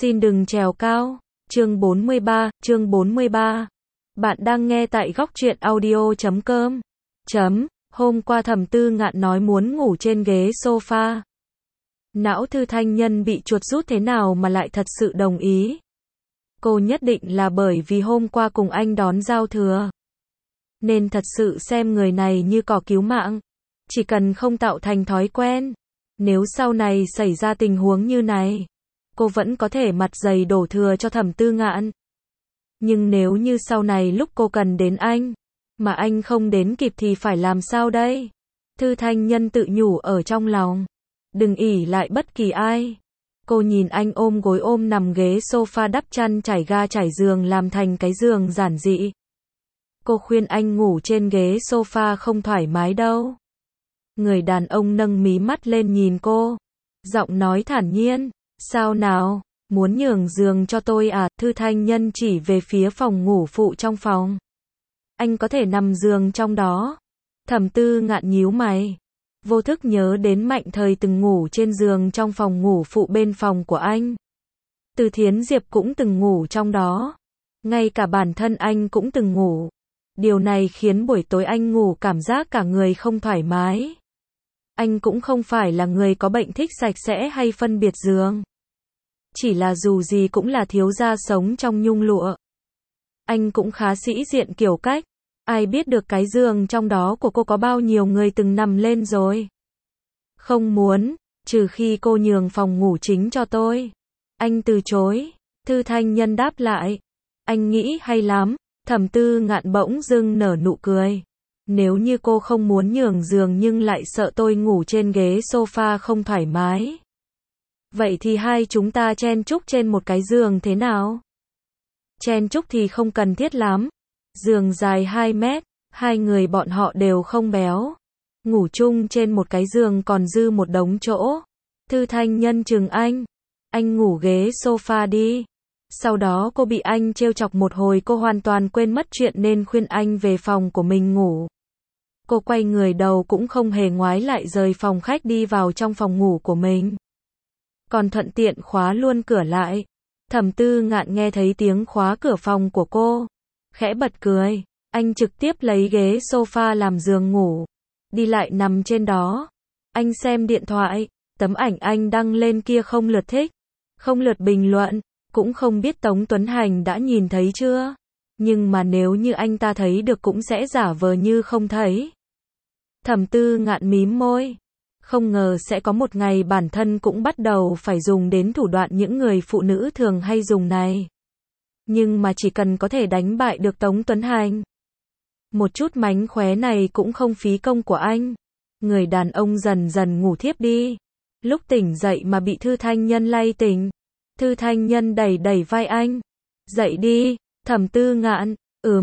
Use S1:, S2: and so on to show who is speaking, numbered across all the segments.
S1: Xin đừng trèo cao. Chương 43. Bạn đang nghe tại góc truyện audio.com. Hôm qua Thẩm Tư Ngạn nói muốn ngủ trên ghế sofa. Não Thư Thanh Nhân bị chuột rút thế nào mà lại thật sự đồng ý. Cô nhất định là bởi vì hôm qua cùng anh đón giao thừa. Nên thật sự xem người này như cỏ cứu mạng. Chỉ cần không tạo thành thói quen. Nếu sau này xảy ra tình huống như này, cô vẫn có thể mặt dày đổ thừa cho Thẩm Tư Ngạn. Nhưng nếu như sau này lúc cô cần đến anh, mà anh không đến kịp thì phải làm sao đây? Thư Thanh Nhân tự nhủ ở trong lòng. Đừng ỷ lại bất kỳ ai. Cô nhìn anh ôm gối ôm nằm ghế sofa đắp chăn trải ga trải giường làm thành cái giường giản dị. Cô khuyên anh ngủ trên ghế sofa không thoải mái đâu. Người đàn ông nâng mí mắt lên nhìn cô. Giọng nói thản nhiên. Sao nào, muốn nhường giường cho tôi à? Thư Thanh Nhân chỉ về phía phòng ngủ phụ trong phòng. Anh có thể nằm giường trong đó. Thẩm Tư Ngạn nhíu mày. Vô thức nhớ đến Mạnh Thời từng ngủ trên giường trong phòng ngủ phụ bên phòng của anh. Từ Thiến Diệp cũng từng ngủ trong đó. Ngay cả bản thân anh cũng từng ngủ. Điều này khiến buổi tối anh ngủ cảm giác cả người không thoải mái. Anh cũng không phải là người có bệnh thích sạch sẽ hay phân biệt giường. Chỉ là dù gì cũng là thiếu gia sống trong nhung lụa. Anh cũng khá sĩ diện kiểu cách. Ai biết được cái giường trong đó của cô có bao nhiêu người từng nằm lên rồi. Không muốn, trừ khi cô nhường phòng ngủ chính cho tôi. Anh từ chối. Thư Thanh Nhân đáp lại. Anh nghĩ hay lắm. Thẩm Tư Ngạn bỗng dưng nở nụ cười. Nếu như cô không muốn nhường giường nhưng lại sợ tôi ngủ trên ghế sofa không thoải mái. Vậy thì hai chúng ta chen chúc trên một cái giường thế nào? Chen chúc thì không cần thiết lắm. Giường dài 2 mét, hai người bọn họ đều không béo. Ngủ chung trên một cái giường còn dư một đống chỗ. Thư Thanh Nhân chừng anh ngủ ghế sofa đi. Sau đó cô bị anh trêu chọc một hồi, cô hoàn toàn quên mất chuyện nên khuyên anh về phòng của mình ngủ. Cô quay người đầu cũng không hề ngoái lại rời phòng khách đi vào trong phòng ngủ của mình. Còn thuận tiện khóa luôn cửa lại. Thẩm Tư Ngạn nghe thấy tiếng khóa cửa phòng của cô. Khẽ bật cười. Anh trực tiếp lấy ghế sofa làm giường ngủ. Đi lại nằm trên đó. Anh xem điện thoại. Tấm ảnh anh đăng lên kia không lượt thích. Không lượt bình luận. Cũng không biết Tống Tuấn Hành đã nhìn thấy chưa. Nhưng mà nếu như anh ta thấy được cũng sẽ giả vờ như không thấy. Thẩm Tư Ngạn mím môi. Không ngờ sẽ có một ngày bản thân cũng bắt đầu phải dùng đến thủ đoạn những người phụ nữ thường hay dùng này. Nhưng mà chỉ cần có thể đánh bại được Tống Tuấn Hành. Một chút mánh khóe này cũng không phí công của anh. Người đàn ông dần dần ngủ thiếp đi. Lúc tỉnh dậy mà bị Thư Thanh Nhân lay tỉnh. Thư Thanh Nhân đẩy đẩy vai anh. Dậy đi. Thẩm Tư Ngạn.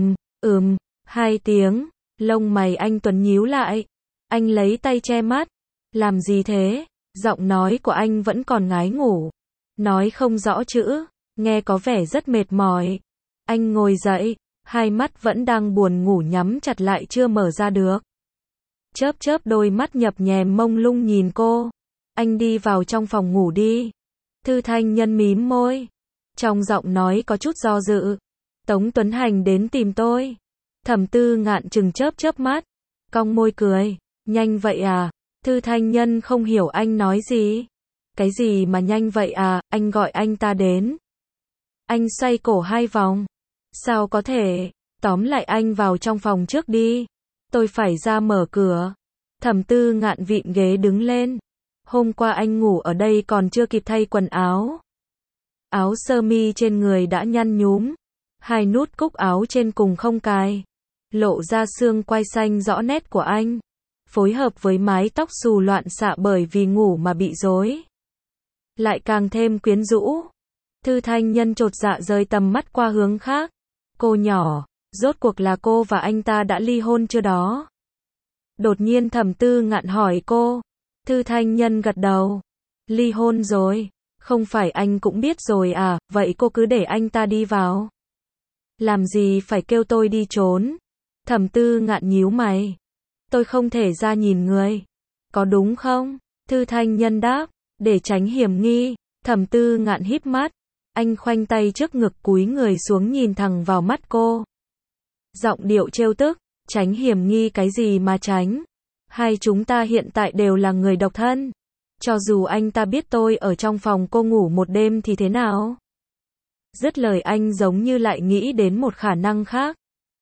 S1: 2 tiếng. Lông mày anh tuấn nhíu lại. Anh lấy tay che mắt. Làm gì thế? Giọng nói của anh vẫn còn ngái ngủ. Nói không rõ chữ. Nghe có vẻ rất mệt mỏi. Anh ngồi dậy. Hai mắt vẫn đang buồn ngủ nhắm chặt lại chưa mở ra được. Chớp đôi mắt nhập nhèm mông lung nhìn cô. Anh đi vào trong phòng ngủ đi. Thư Thanh Nhân mím môi. Trong giọng nói có chút do dự. Tống Tuấn Hành đến tìm tôi. Thẩm Tư Ngạn chừng chớp mắt. Cong môi cười. Nhanh vậy à? Thư Thanh Nhân không hiểu anh nói gì. Cái gì mà nhanh vậy à? Anh gọi anh ta đến. Anh xoay cổ 2 vòng. Sao có thể? Tóm lại anh vào trong phòng trước đi. Tôi phải ra mở cửa. Thẩm Tư Ngạn vịn ghế đứng lên. Hôm qua anh ngủ ở đây còn chưa kịp thay quần áo. Áo sơ mi trên người đã nhăn nhúm. 2 nút cúc áo trên cùng không cài. Lộ ra xương quai xanh rõ nét của anh. Phối hợp với mái tóc xù loạn xạ bởi vì ngủ mà bị rối. Lại càng thêm quyến rũ. Thư Thanh Nhân chột dạ rời tầm mắt qua hướng khác. Cô nhỏ, rốt cuộc là cô và anh ta đã ly hôn chưa đó? Đột nhiên Thẩm Tư Ngạn hỏi cô. Thư Thanh Nhân gật đầu. Ly hôn rồi. Không phải anh cũng biết rồi à? Vậy cô cứ để anh ta đi vào. Làm gì phải kêu tôi đi trốn? Thẩm Tư Ngạn nhíu mày. Tôi không thể ra nhìn người. Có đúng không? Thư Thanh Nhân đáp. Để tránh hiểm nghi. Thẩm Tư Ngạn híp mắt. Anh khoanh tay trước ngực cúi người xuống nhìn thẳng vào mắt cô. Giọng điệu trêu tức, tránh hiểm nghi cái gì mà tránh. Hai chúng ta hiện tại đều là người độc thân. Cho dù anh ta biết tôi ở trong phòng cô ngủ một đêm thì thế nào? Dứt lời anh giống như lại nghĩ đến một khả năng khác.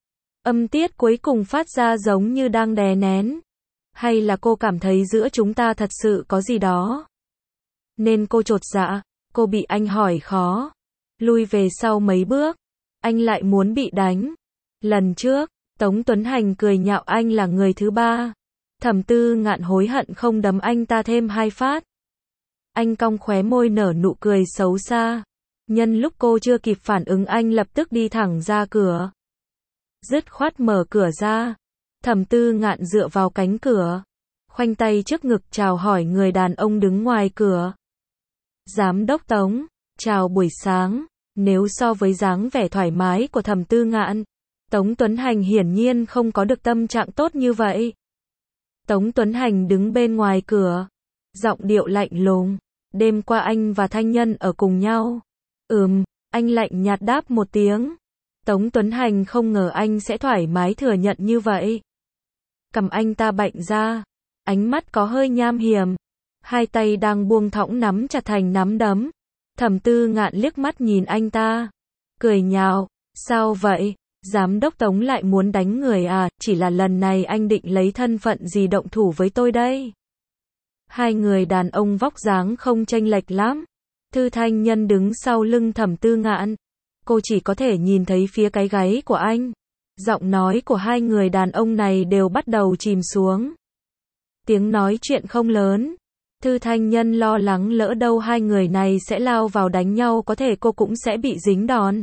S1: Âm tiết cuối cùng phát ra giống như đang đè nén. Hay là cô cảm thấy giữa chúng ta thật sự có gì đó? Nên cô chột dạ, cô bị anh hỏi khó. Lui về sau mấy bước, anh lại muốn bị đánh. Lần trước, Tống Tuấn Hành cười nhạo anh là người thứ ba. Thẩm Tư Ngạn hối hận không đấm anh ta thêm 2 phát. Anh cong khóe môi nở nụ cười xấu xa. Nhân lúc cô chưa kịp phản ứng anh lập tức đi thẳng ra cửa. Dứt khoát mở cửa ra. Thẩm Tư Ngạn dựa vào cánh cửa, khoanh tay trước ngực chào hỏi người đàn ông đứng ngoài cửa. Giám đốc Tống, chào buổi sáng. Nếu so với dáng vẻ thoải mái của Thẩm Tư Ngạn, Tống Tuấn Hành hiển nhiên không có được tâm trạng tốt như vậy. Tống Tuấn Hành đứng bên ngoài cửa, giọng điệu lạnh lùng. Đêm qua anh và Thanh Nhân ở cùng nhau. Anh lạnh nhạt đáp một tiếng. Tống Tuấn Hành không ngờ anh sẽ thoải mái thừa nhận như vậy. Cầm anh ta bạnh ra, ánh mắt có hơi nham hiểm. Hai tay đang buông thõng nắm chặt thành nắm đấm. Thẩm Tư Ngạn liếc mắt nhìn anh ta, cười nhạo, sao vậy? Giám đốc Tống lại muốn đánh người à? Chỉ là lần này anh định lấy thân phận gì động thủ với tôi đây? Hai người đàn ông vóc dáng không chênh lệch lắm. Thư Thanh Nhân đứng sau lưng Thẩm Tư Ngạn. Cô chỉ có thể nhìn thấy phía cái gáy của anh. Giọng nói của hai người đàn ông này đều bắt đầu chìm xuống. Tiếng nói chuyện không lớn. Thư Thanh Nhân lo lắng lỡ đâu hai người này sẽ lao vào đánh nhau, có thể cô cũng sẽ bị dính đòn.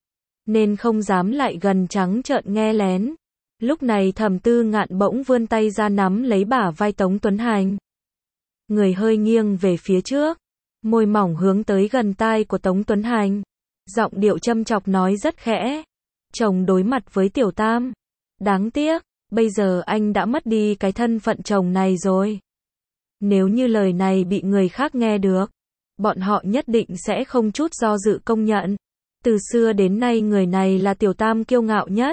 S1: Nên không dám lại gần trắng trợn nghe lén. Lúc này Thẩm Tư Ngạn bỗng vươn tay ra nắm lấy bả vai Tống Tuấn Hành. Người hơi nghiêng về phía trước, môi mỏng hướng tới gần tai của Tống Tuấn Hành. Giọng điệu châm chọc nói rất khẽ. Chồng đối mặt với Tiểu Tam. Đáng tiếc, bây giờ anh đã mất đi cái thân phận chồng này rồi. Nếu như lời này bị người khác nghe được, bọn họ nhất định sẽ không chút do dự công nhận. Từ xưa đến nay người này là Tiểu Tam kiêu ngạo nhất.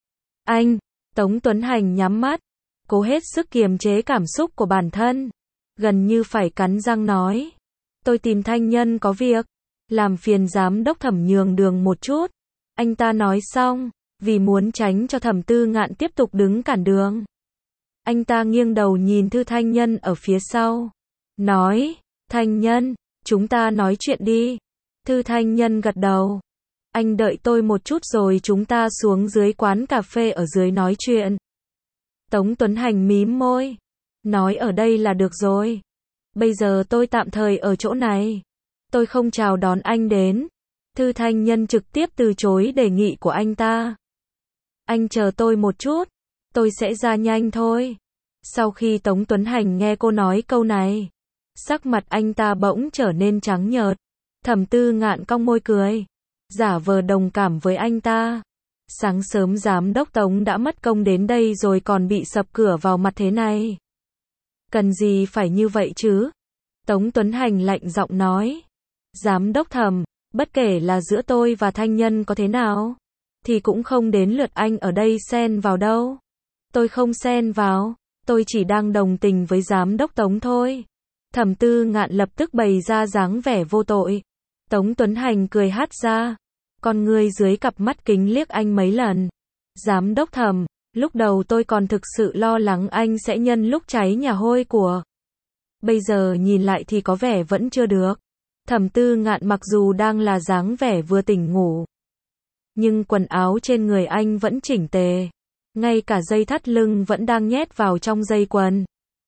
S1: Anh, Tống Tuấn Hành nhắm mắt, cố hết sức kiềm chế cảm xúc của bản thân. Gần như phải cắn răng nói. Tôi tìm Thanh Nhân có việc. Làm phiền giám đốc Thẩm nhường đường một chút. Anh ta nói xong, vì muốn tránh cho Thẩm Tư Ngạn tiếp tục đứng cản đường. Anh ta nghiêng đầu nhìn Thư Thanh Nhân ở phía sau. Nói, Thanh Nhân, chúng ta nói chuyện đi. Thư Thanh Nhân gật đầu. Anh đợi tôi một chút rồi chúng ta xuống dưới quán cà phê ở dưới nói chuyện. Tống Tuấn Hành mím môi. Nói ở đây là được rồi. Bây giờ tôi tạm thời ở chỗ này. Tôi không chào đón anh đến. Thư Thanh Nhân trực tiếp từ chối đề nghị của anh ta. Anh chờ tôi một chút. Tôi sẽ ra nhanh thôi. Sau khi Tống Tuấn Hành nghe cô nói câu này, sắc mặt anh ta bỗng trở nên trắng nhợt. Thẩm Tư Ngạn cong môi cười, giả vờ đồng cảm với anh ta. Sáng sớm giám đốc Tống đã mất công đến đây rồi còn bị sập cửa vào mặt thế này. Cần gì phải như vậy chứ? Tống Tuấn Hành lạnh giọng nói. Giám đốc Thẩm, bất kể là giữa tôi và Thanh Nhân có thế nào, thì cũng không đến lượt anh ở đây xen vào đâu. Tôi không xen vào, tôi chỉ đang đồng tình với giám đốc Tống thôi. Thẩm Tư Ngạn lập tức bày ra dáng vẻ vô tội. Tống Tuấn Hành cười hát ra, con ngươi dưới cặp mắt kính liếc anh mấy lần. Giám đốc Thẩm, lúc đầu tôi còn thực sự lo lắng anh sẽ nhân lúc cháy nhà hôi của. Bây giờ nhìn lại thì có vẻ vẫn chưa được. Thẩm Tư Ngạn mặc dù đang là dáng vẻ vừa tỉnh ngủ, nhưng quần áo trên người anh vẫn chỉnh tề. Ngay cả dây thắt lưng vẫn đang nhét vào trong dây quần.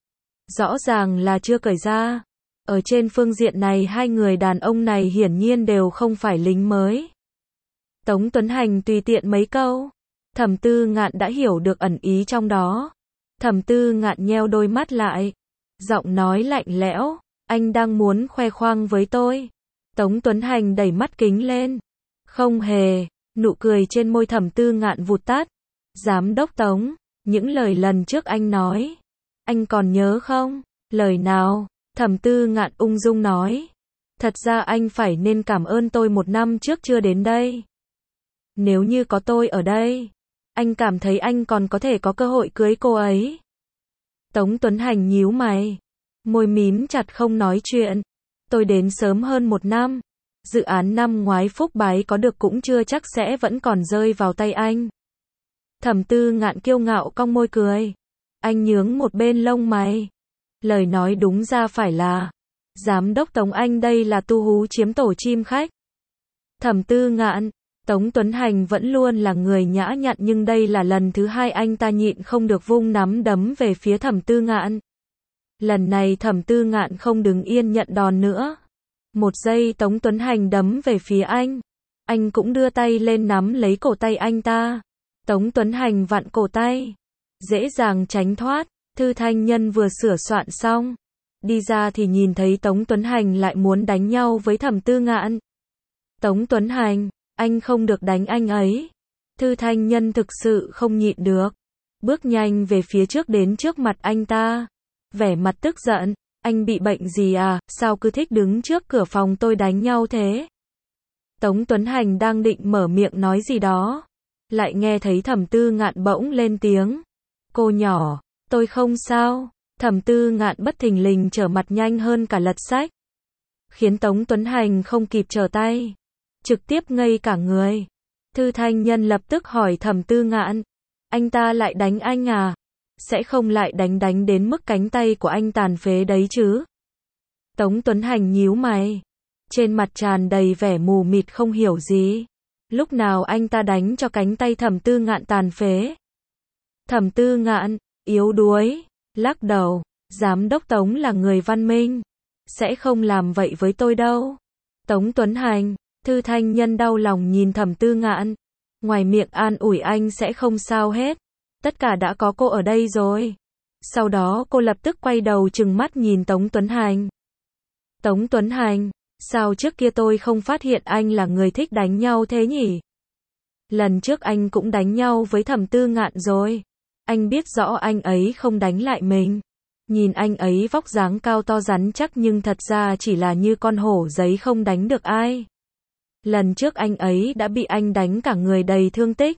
S1: Rõ ràng là chưa cởi ra. Ở trên phương diện này hai người đàn ông này hiển nhiên đều không phải lính mới. Tống Tuấn Hành tùy tiện mấy câu. Thẩm Tư Ngạn đã hiểu được ẩn ý trong đó. Thẩm Tư Ngạn nheo đôi mắt lại. Giọng nói lạnh lẽo. Anh đang muốn khoe khoang với tôi. Tống Tuấn Hành đẩy mắt kính lên. Không hề. Nụ cười trên môi Thẩm Tư Ngạn vụt tắt. Giám đốc Tống, những lời lần trước anh nói, anh còn nhớ không? Lời nào? Thẩm Tư Ngạn ung dung nói. Thật ra anh phải nên cảm ơn tôi 1 năm trước chưa đến đây. Nếu như có tôi ở đây, anh cảm thấy anh còn có thể có cơ hội cưới cô ấy. Tống Tuấn Hành nhíu mày, môi mím chặt không nói chuyện. Tôi đến sớm hơn 1 năm. Dự án năm ngoái Phúc Bái có được cũng chưa chắc sẽ vẫn còn rơi vào tay anh. Thẩm Tư Ngạn kiêu ngạo cong môi cười. Anh nhướng một bên lông mày. Lời nói đúng ra phải là, Giám đốc Tống anh đây là tu hú chiếm tổ chim khách. Thẩm Tư Ngạn, Tống Tuấn Hành vẫn luôn là người nhã nhặn nhưng đây là lần thứ 2 anh ta nhịn không được vung nắm đấm về phía Thẩm Tư Ngạn. Lần này Thẩm Tư Ngạn không đứng yên nhận đòn nữa. Một giây Tống Tuấn Hành đấm về phía anh cũng đưa tay lên nắm lấy cổ tay anh ta. Tống Tuấn Hành vặn cổ tay, dễ dàng tránh thoát. Thư Thanh Nhân vừa sửa soạn xong, đi ra thì nhìn thấy Tống Tuấn Hành lại muốn đánh nhau với Thẩm Tư Ngạn. Tống Tuấn Hành, anh không được đánh anh ấy. Thư Thanh Nhân thực sự không nhịn được, bước nhanh về phía trước đến trước mặt anh ta, vẻ mặt tức giận. Anh bị bệnh gì à, sao cứ thích đứng trước cửa phòng tôi đánh nhau thế? Tống Tuấn Hành đang định mở miệng nói gì đó, lại nghe thấy Thẩm Tư Ngạn bỗng lên tiếng. Cô nhỏ, tôi không sao. Thẩm Tư Ngạn bất thình lình trở mặt nhanh hơn cả lật sách, khiến Tống Tuấn Hành không kịp trở tay, trực tiếp ngây cả người. Thư Thanh Nhân lập tức hỏi Thẩm Tư Ngạn, anh ta lại đánh anh à? Sẽ không lại đánh đến mức cánh tay của anh tàn phế đấy chứ? Tống Tuấn Hành nhíu mày, trên mặt tràn đầy vẻ mù mịt không hiểu gì. Lúc nào anh ta đánh cho cánh tay Thẩm Tư Ngạn tàn phế? Thẩm Tư Ngạn, yếu đuối, lắc đầu, Giám đốc Tống là người văn minh, sẽ không làm vậy với tôi đâu. Tống Tuấn Hành, Thư Thanh Nhân đau lòng nhìn Thẩm Tư Ngạn, ngoài miệng an ủi anh sẽ không sao hết, tất cả đã có cô ở đây rồi. Sau đó cô lập tức quay đầu trừng mắt nhìn Tống Tuấn Hành. Tống Tuấn Hành, sao trước kia tôi không phát hiện anh là người thích đánh nhau thế nhỉ? Lần trước anh cũng đánh nhau với Thẩm Tư Ngạn rồi. Anh biết rõ anh ấy không đánh lại mình. Nhìn anh ấy vóc dáng cao to rắn chắc nhưng thật ra chỉ là như con hổ giấy không đánh được ai. Lần trước anh ấy đã bị anh đánh cả người đầy thương tích.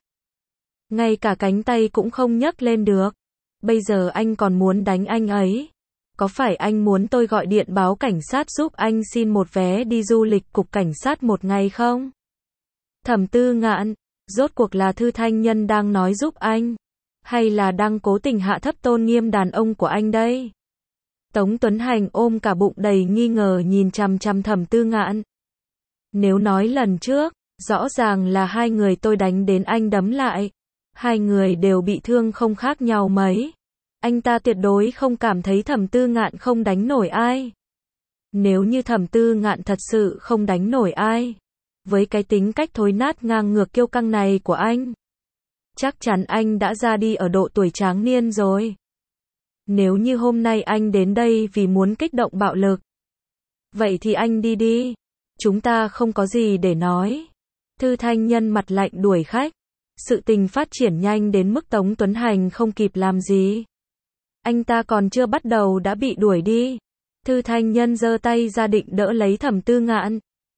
S1: Ngay cả cánh tay cũng không nhấc lên được. Bây giờ anh còn muốn đánh anh ấy. Có phải anh muốn tôi gọi điện báo cảnh sát giúp anh xin một vé đi du lịch cục cảnh sát 1 ngày không? Thẩm Tư Ngạn, rốt cuộc là Thư Thanh Nhân đang nói giúp anh, hay là đang cố tình hạ thấp tôn nghiêm đàn ông của anh đây? Tống Tuấn Hành ôm cả bụng đầy nghi ngờ nhìn chằm chằm Thẩm Tư Ngạn. Nếu nói lần trước, rõ ràng là 2 người tôi đánh đến anh đấm lại. 2 người đều bị thương không khác nhau mấy. Anh ta tuyệt đối không cảm thấy Thẩm Tư Ngạn không đánh nổi ai. Nếu như Thẩm Tư Ngạn thật sự không đánh nổi ai, với cái tính cách thối nát ngang ngược kiêu căng này của anh, chắc chắn anh đã ra đi ở độ tuổi tráng niên rồi. Nếu như hôm nay anh đến đây vì muốn kích động bạo lực, vậy thì anh đi đi. Chúng ta không có gì để nói. Thư Thanh Nhân mặt lạnh đuổi khách. Sự tình phát triển nhanh đến mức Tống Tuấn Hành không kịp làm gì. Anh ta còn chưa bắt đầu đã bị đuổi đi. Thư Thanh Nhân giơ tay ra định đỡ lấy Thẩm Tư Ngạn.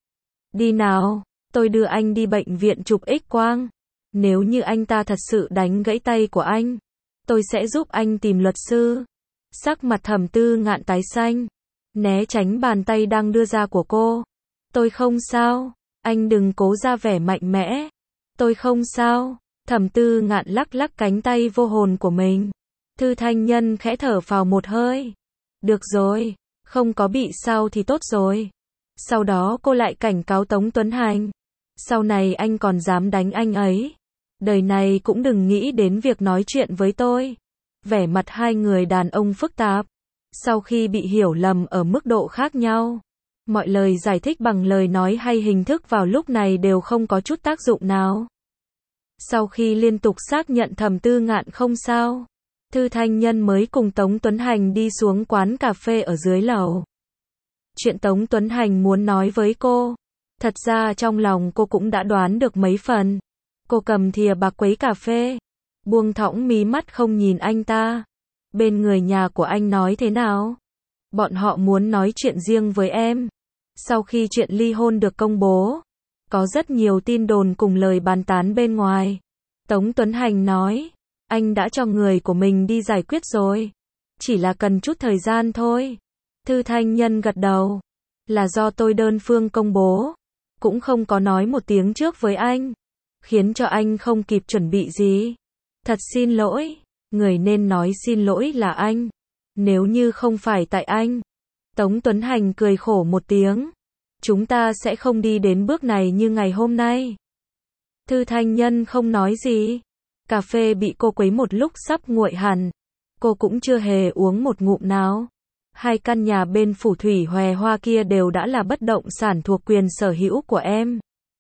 S1: Đi nào, tôi đưa anh đi bệnh viện chụp X-quang. Nếu như anh ta thật sự đánh gãy tay của anh, tôi sẽ giúp anh tìm luật sư. Sắc mặt Thẩm Tư Ngạn tái xanh, né tránh bàn tay đang đưa ra của cô. Tôi không sao, anh đừng cố ra vẻ mạnh mẽ. Tôi không sao. Thẩm Tư Ngạn lắc lắc cánh tay vô hồn của mình. Thư Thanh Nhân khẽ thở phào một hơi. Được rồi, không có bị sao thì tốt rồi. Sau đó cô lại cảnh cáo Tống Tuấn Hành. Sau này anh còn dám đánh anh ấy, đời này cũng đừng nghĩ đến việc nói chuyện với tôi. Vẻ mặt 2 người đàn ông phức tạp. Sau khi bị hiểu lầm ở mức độ khác nhau, mọi lời giải thích bằng lời nói hay hình thức vào lúc này đều không có chút tác dụng nào. Sau khi liên tục xác nhận Thẩm Tư Ngạn không sao, Thư Thanh Nhân mới cùng Tống Tuấn Hành đi xuống quán cà phê ở dưới lầu. Chuyện Tống Tuấn Hành muốn nói với cô, thật ra trong lòng cô cũng đã đoán được mấy phần. Cô cầm thìa bạc quấy cà phê, buông thõng mí mắt không nhìn anh ta. Bên người nhà của anh nói thế nào? Bọn họ muốn nói chuyện riêng với em. Sau khi chuyện ly hôn được công bố, có rất nhiều tin đồn cùng lời bàn tán bên ngoài. Tống Tuấn Hành nói, anh đã cho người của mình đi giải quyết rồi. Chỉ là cần chút thời gian thôi. Thư Thanh Nhân gật đầu. Là do tôi đơn phương công bố. Cũng không có nói một tiếng trước với anh. Khiến cho anh không kịp chuẩn bị gì. Thật xin lỗi. Người nên nói xin lỗi là anh. Nếu như không phải tại anh. Tống Tuấn Hành cười khổ một tiếng. Chúng ta sẽ không đi đến bước này như ngày hôm nay. Thư Thanh Nhân không nói gì. Cà phê bị cô quấy một lúc sắp nguội hẳn. Cô cũng chưa hề uống một ngụm nào. 2 căn nhà bên phủ thủy Hòe Hoa kia đều đã là bất động sản thuộc quyền sở hữu của em.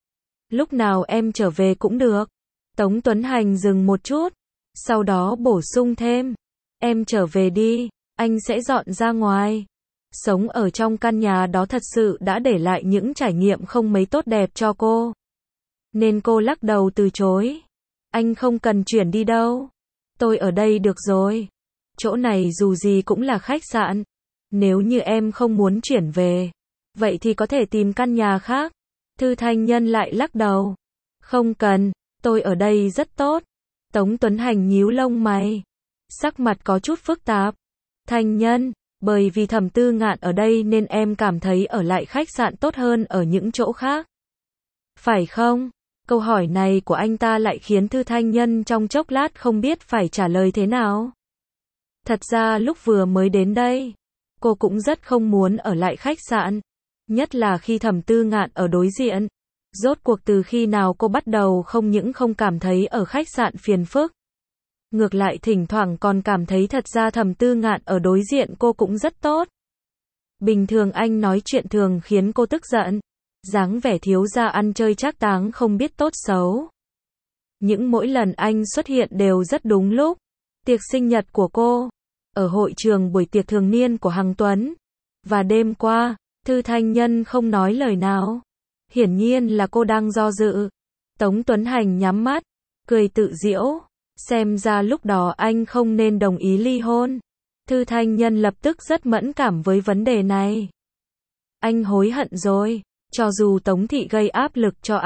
S1: Lúc nào em trở về cũng được. Tống Tuấn Hành dừng một chút. Sau đó bổ sung thêm. Em trở về đi, anh sẽ dọn ra ngoài. Sống ở trong căn nhà đó thật sự đã để lại những trải nghiệm không mấy tốt đẹp cho cô. Nên cô lắc đầu từ chối. Anh không cần chuyển đi đâu. Tôi ở đây được rồi. Chỗ này dù gì cũng là khách sạn. Nếu như em không muốn chuyển về, vậy thì có thể tìm căn nhà khác. Thư Thanh Nhân lại lắc đầu. Không cần, tôi ở đây rất tốt. Tống Tuấn Hành nhíu lông mày. Sắc mặt có chút phức tạp. Thanh Nhân, bởi vì Thẩm Tư Ngạn ở đây nên em cảm thấy ở lại khách sạn tốt hơn ở những chỗ khác. Phải không? Câu hỏi này của anh ta lại khiến Thư Thanh Nhân trong chốc lát không biết phải trả lời thế nào. Thật ra lúc vừa mới đến đây, cô cũng rất không muốn ở lại khách sạn. Nhất là khi Thẩm Tư Ngạn ở đối diện. Rốt cuộc từ khi nào cô bắt đầu không những không cảm thấy ở khách sạn phiền phức. Ngược lại thỉnh thoảng còn cảm thấy thật ra Thẩm Tư Ngạn ở đối diện cô cũng rất tốt. Bình thường anh nói chuyện thường khiến cô tức giận. Dáng vẻ thiếu gia ăn chơi trác táng không biết tốt xấu. Những mỗi lần anh xuất hiện đều rất đúng lúc. Tiệc sinh nhật của cô, ở hội trường buổi tiệc thường niên của Hằng Tuấn. Và đêm qua, Thư Thanh Nhân không nói lời nào. Hiển nhiên là cô đang do dự. Tống Tuấn Hành nhắm mắt, cười tự giễu. Xem ra lúc đó anh không nên đồng ý ly hôn. Thư Thanh Nhân lập tức rất mẫn cảm với vấn đề này. Anh hối hận rồi. Cho dù Tống Thị gây áp lực cho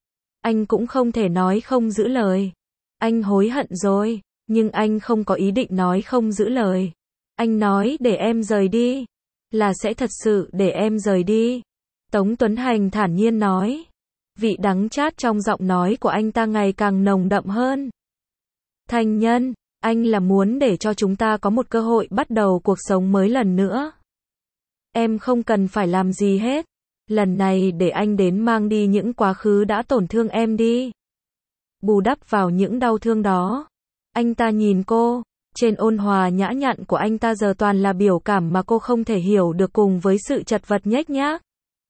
S1: anh cũng không thể nói không giữ lời. Anh hối hận rồi, nhưng anh không có ý định nói không giữ lời. Anh nói để em rời đi, là sẽ thật sự để em rời đi. Tống Tuấn Hành thản nhiên nói. Vị đắng chát trong giọng nói của anh ta ngày càng nồng đậm hơn. Thanh Nhân, anh là muốn để cho chúng ta có một cơ hội bắt đầu cuộc sống mới lần nữa. Em không cần phải làm gì hết. Lần này để anh đến mang đi những quá khứ đã tổn thương em đi. Bù đắp vào những đau thương đó. Anh ta nhìn cô, trên ôn hòa nhã nhặn của anh ta giờ toàn là biểu cảm mà cô không thể hiểu được cùng với sự chật vật nhếch nhác.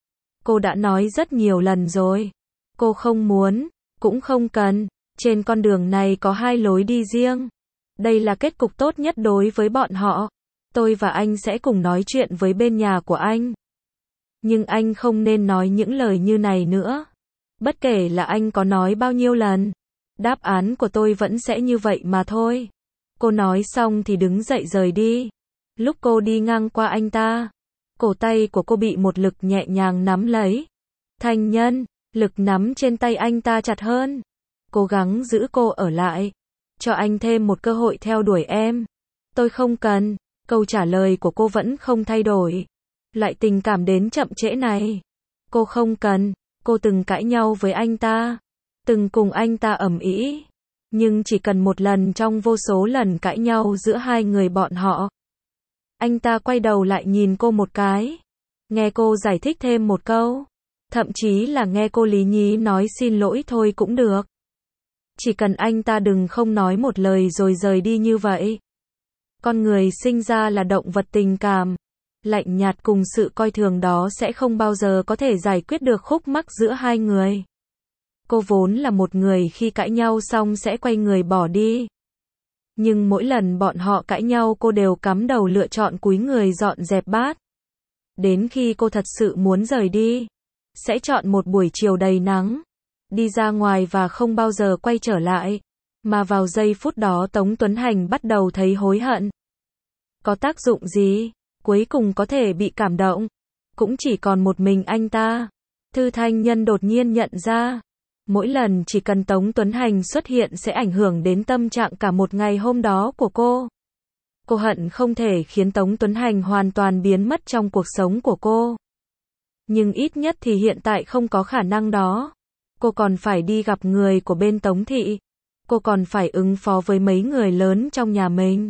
S1: Cô đã nói rất nhiều lần rồi. Cô không muốn, cũng không cần. Trên con đường này có 2 lối đi riêng. Đây là kết cục tốt nhất đối với bọn họ. Tôi và anh sẽ cùng nói chuyện với bên nhà của anh. Nhưng anh không nên nói những lời như này nữa. Bất kể là anh có nói bao nhiêu lần, đáp án của tôi vẫn sẽ như vậy mà thôi. Cô nói xong thì đứng dậy rời đi. Lúc cô đi ngang qua anh ta, cổ tay của cô bị một lực nhẹ nhàng nắm lấy. Thanh Nhân, lực nắm trên tay anh ta chặt hơn. Cố gắng giữ cô ở lại. Cho anh thêm một cơ hội theo đuổi em. Tôi không cần. Câu trả lời của cô vẫn không thay đổi. Loại tình cảm đến chậm trễ này. Cô không cần. Cô từng cãi nhau với anh ta. Từng cùng anh ta ầm ĩ. Nhưng chỉ cần một lần trong vô số lần cãi nhau giữa 2 người bọn họ. Anh ta quay đầu lại nhìn cô một cái. Nghe cô giải thích thêm một câu. Thậm chí là nghe cô lý nhí nói xin lỗi thôi cũng được. Chỉ cần anh ta đừng không nói một lời rồi rời đi như vậy. Con người sinh ra là động vật tình cảm. Lạnh nhạt cùng sự coi thường đó sẽ không bao giờ có thể giải quyết được khúc mắc giữa 2 người. Cô vốn là một người khi cãi nhau xong sẽ quay người bỏ đi. Nhưng mỗi lần bọn họ cãi nhau cô đều cắm đầu lựa chọn cúi người dọn dẹp bát. Đến khi cô thật sự muốn rời đi, sẽ chọn một buổi chiều đầy nắng, đi ra ngoài và không bao giờ quay trở lại. Mà vào giây phút đó Tống Tuấn Hành bắt đầu thấy hối hận. Có tác dụng gì? Cuối cùng có thể bị cảm động. cũng chỉ còn một mình anh ta. Thư Thanh Nhân đột nhiên nhận ra, mỗi lần chỉ cần Tống Tuấn Hành xuất hiện sẽ ảnh hưởng đến tâm trạng cả một ngày hôm đó của cô. Cô hận không thể khiến Tống Tuấn Hành hoàn toàn biến mất trong cuộc sống của cô. Nhưng ít nhất thì hiện tại không có khả năng đó. Cô còn phải đi gặp người của bên Tống Thị. Cô còn phải ứng phó với mấy người lớn trong nhà mình.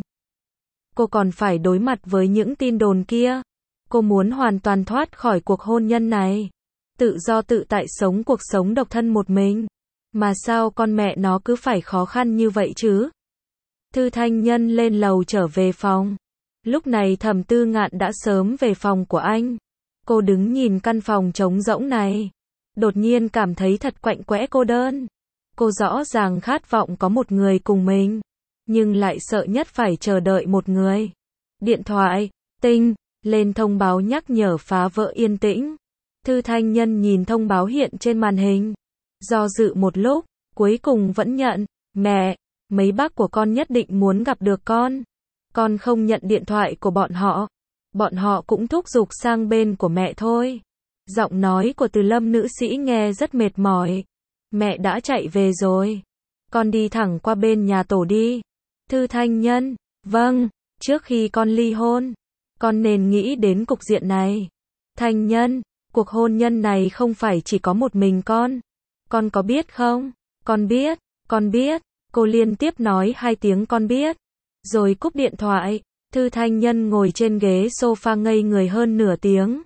S1: Cô còn phải đối mặt với những tin đồn kia. Cô muốn hoàn toàn thoát khỏi cuộc hôn nhân này. Tự do tự tại sống cuộc sống độc thân một mình. Mà sao con mẹ nó cứ phải khó khăn như vậy chứ? Thư Thanh Nhân lên lầu trở về phòng. Lúc này Thẩm Tư Ngạn đã sớm về phòng của anh. Cô đứng nhìn căn phòng trống rỗng này. Đột nhiên cảm thấy thật quạnh quẽ cô đơn. Cô rõ ràng khát vọng có một người cùng mình. Nhưng lại sợ nhất phải chờ đợi một người. Điện thoại, tinh, lên thông báo nhắc nhở phá vỡ yên tĩnh. Thư Thanh Nhân nhìn thông báo hiện trên màn hình. Do dự một lúc, cuối cùng vẫn nhận. Mẹ, mấy bác của con nhất định muốn gặp được con. Con không nhận điện thoại của bọn họ. Bọn họ cũng thúc giục sang bên của mẹ thôi. Giọng nói của Từ Lâm nữ sĩ nghe rất mệt mỏi. Mẹ đã chạy về rồi. Con đi thẳng qua bên nhà tổ đi. Thư Thanh Nhân, vâng, trước khi con ly hôn, con nên nghĩ đến cục diện này. Thanh Nhân, cuộc hôn nhân này không phải chỉ có một mình con. Con có biết không? Con biết, con biết. Cô liên tiếp nói 2 tiếng con biết. Rồi cúp điện thoại. Thư Thanh Nhân ngồi trên ghế sofa ngây người hơn nửa tiếng.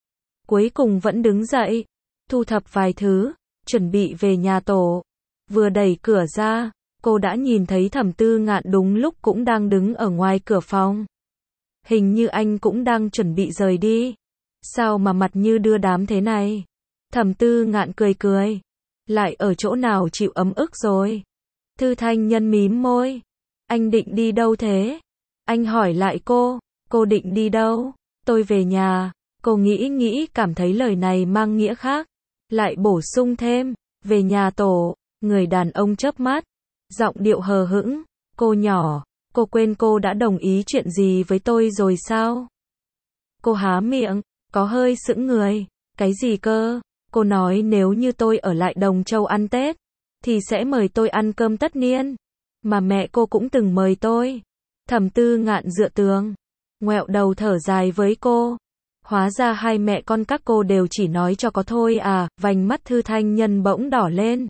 S1: Cuối cùng vẫn đứng dậy, thu thập vài thứ, chuẩn bị về nhà tổ. Vừa đẩy cửa ra, cô đã nhìn thấy Thẩm Tư Ngạn đúng lúc cũng đang đứng ở ngoài cửa phòng. Hình như anh cũng đang chuẩn bị rời đi. Sao mà mặt như đưa đám thế này? Thẩm Tư Ngạn cười cười. Lại ở chỗ nào chịu ấm ức rồi? Thư Thanh Nhân mím môi. Anh định đi đâu thế? Anh hỏi lại cô định đi đâu? Tôi về nhà. Cô nghĩ cảm thấy lời này mang nghĩa khác. Lại bổ sung thêm, về nhà tổ. Người đàn ông chớp mắt, giọng điệu hờ hững. Cô nhỏ, cô quên cô đã đồng ý chuyện gì với tôi rồi sao? Cô há miệng, có hơi sững người. Cái gì cơ? Cô nói nếu như tôi ở lại Đồng Châu ăn Tết, thì sẽ mời tôi ăn cơm tất niên. Mà mẹ cô cũng từng mời tôi. Thẩm Tư Ngạn dựa tường, ngoẹo đầu thở dài với cô. Hóa ra hai mẹ con các cô đều chỉ nói cho có thôi à, vành mắt Thư Thanh Nhân bỗng đỏ lên.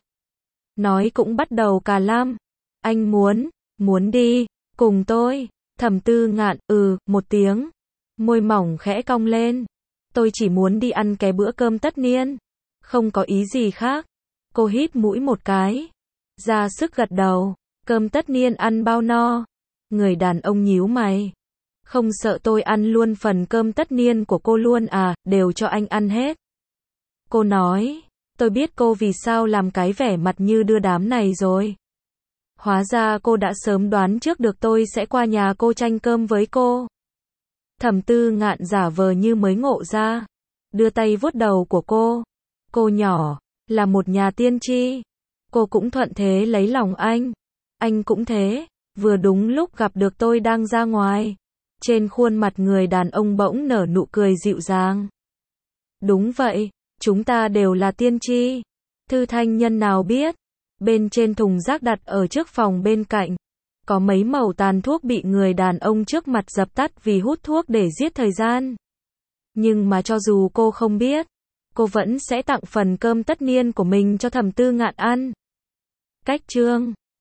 S1: Nói cũng bắt đầu cà lam. Anh muốn đi, cùng tôi. Thẩm Tư Ngạn, một tiếng. Môi mỏng khẽ cong lên. Tôi chỉ muốn đi ăn cái bữa cơm tất niên. Không có ý gì khác. Cô hít mũi một cái. Ra sức gật đầu. Cơm tất niên ăn bao no? Người đàn ông nhíu mày. Không sợ tôi ăn luôn phần cơm tất niên của cô luôn à, đều cho anh ăn hết. Cô nói, tôi biết cô vì sao làm cái vẻ mặt như đưa đám này rồi. Hóa ra cô đã sớm đoán trước được tôi sẽ qua nhà cô tranh cơm với cô. Thẩm Tư Ngạn giả vờ như mới ngộ ra. Đưa tay vuốt đầu của cô. Cô nhỏ, là một nhà tiên tri. Cô cũng thuận thế lấy lòng anh. Anh cũng thế. Vừa đúng lúc gặp được tôi đang ra ngoài. Trên khuôn mặt người đàn ông bỗng nở nụ cười dịu dàng. Đúng vậy, chúng ta đều là tiên tri. Thư Thanh Nhân nào biết. Bên trên thùng rác đặt ở trước phòng bên cạnh. Có mấy mẩu tàn thuốc bị người đàn ông trước mặt dập tắt vì hút thuốc để giết thời gian. Nhưng mà cho dù cô không biết, cô vẫn sẽ tặng phần cơm tất niên của mình cho Thẩm Tư Ngạn ăn. Cách chương